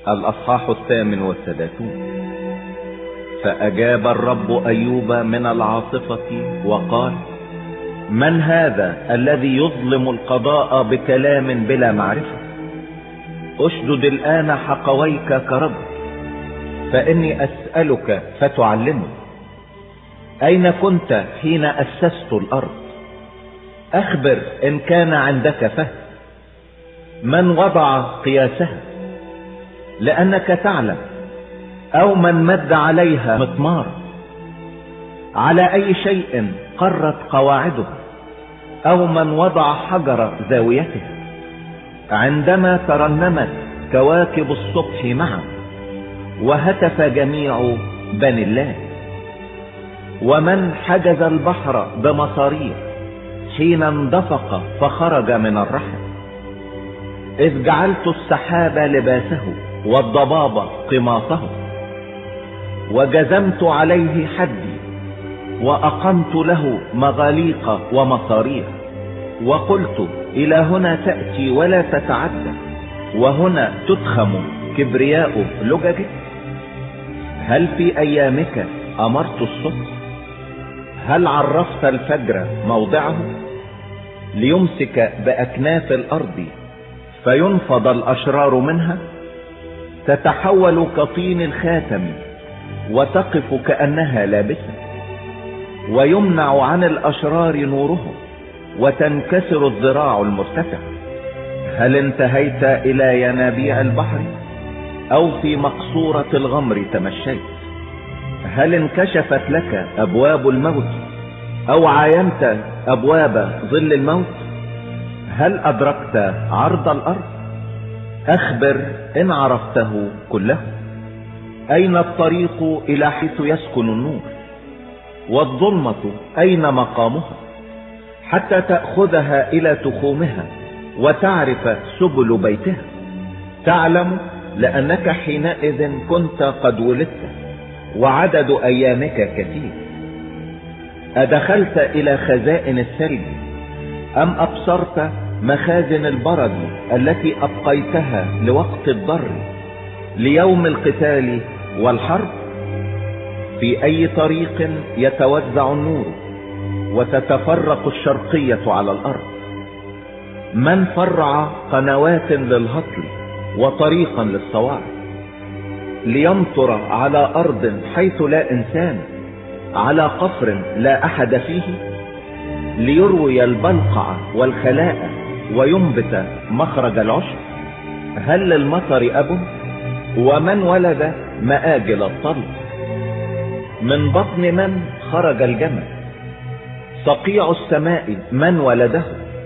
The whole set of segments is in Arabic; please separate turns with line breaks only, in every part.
الأصحاح 38. فأجاب الرب أيوب من العاصفة وقال: من هذا الذي يظلم القضاء بكلام بلا معرفة؟ اشدد الآن حقويك كرجل، فإني أسألك فتعلمني. أين كنت حين أسست الأرض؟ أخبر إن كان عندك فهم. من وضع قياسها؟ لأنك تعلم. أو من مد عليها مطمار؟ على أي شيء قرت قواعده؟ أو من وضع حجر زاويتها؟ عندما ترنمت كواكب الصبح معا، وهتف جميع بني الله. ومن حجز البحر بمصارير حين اندفق فخرج من الرحم؟ إذ جعلت السحاب لباسه والضباب قماصه، وجزمت عليه حدي وأقمت له مغاليق ومصارير، وقلت: إلى هنا تأتي ولا تتعدى، وهنا تدخم كبرياء لججك. هل في أيامك أمرت الصبح؟ هل عرفت الفجر موضعه؟ ليمسك بأكناف الأرض فينفض الأشرار منها. تتحول كطين الخاتم وتقف كأنها لابسة، ويمنع عن الأشرار نورهم، وتنكسر الذراع المرتفع. هل انتهيت إلى ينابيع البحر؟ أو في مقصورة الغمر تمشيت؟ هل انكشفت لك أبواب الموت؟ أو عاينت أبواب ظل الموت؟ هل أدركت عرض الأرض؟ أخبر إن عرفته كله. أين الطريق إلى حيث يسكن النور؟ والظلمة أين مقامها؟ حتى تأخذها إلى تخومها وتعرف سبل بيتها. تعلم لأنك حينئذ كنت قد ولدت، وعدد أيامك كثير. أدخلت إلى خزائن الثلج أم أبصرت مخازن البرد التي أبقيتها لوقت الضر، ليوم القتال والحرب؟ في أي طريق يتوزع النور وتتفرق الشرقية على الأرض؟ من فرع قنوات للهطل وطريقا للصواعق، ليمطر على أرض حيث لا إنسان، على قفر لا أحد فيه، ليروي البلقع والخلاء وينبت مخرج العشب؟ هل للمطر أب؟ ومن ولد مآجل الطل؟ من بطن من خرج الجمل؟ صقيع السماء من ولده؟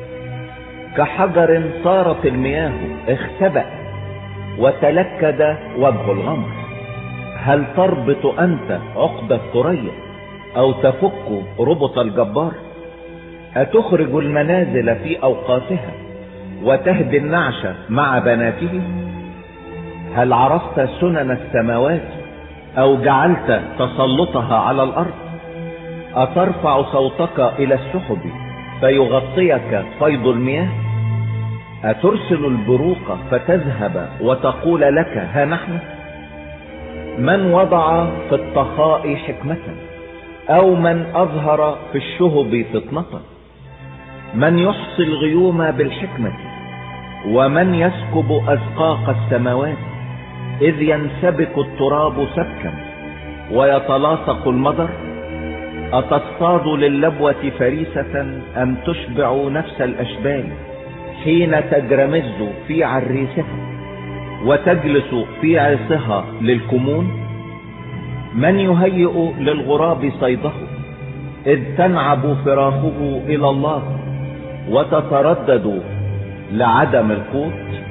كحجر صارت المياه اختبأ، وتلكد وجه الغمر. هل تربط أنت عقد الثريا أو تفك ربط الجبار؟ أتخرج المنازل في أوقاتها وتهدي النعش مع بناته؟ هل عرفت سنن السماوات أو جعلت تسلطها على الأرض؟ أترفع صوتك إلى السحب فيغطيك فيض المياه؟ أترسل البروق فتذهب وتقول لك ها نحن؟ من وضع في الطخاء حكمة أو من أظهر في الشهب فطنة؟ من يحصي الغيوم بالحكمة ومن يسكب أزقاق السماوات، إذ ينسبك التراب سبكا ويتلاصق المضر؟ أتصطاد للبوة فريسة أم تشبع نفس الأشبال حين تجرمز في عريسها وتجلس في عصها للكمون؟ من يهيئ للغراب صيده إذ تنعب فراخه إلى الله وتتردد لعدم القوت؟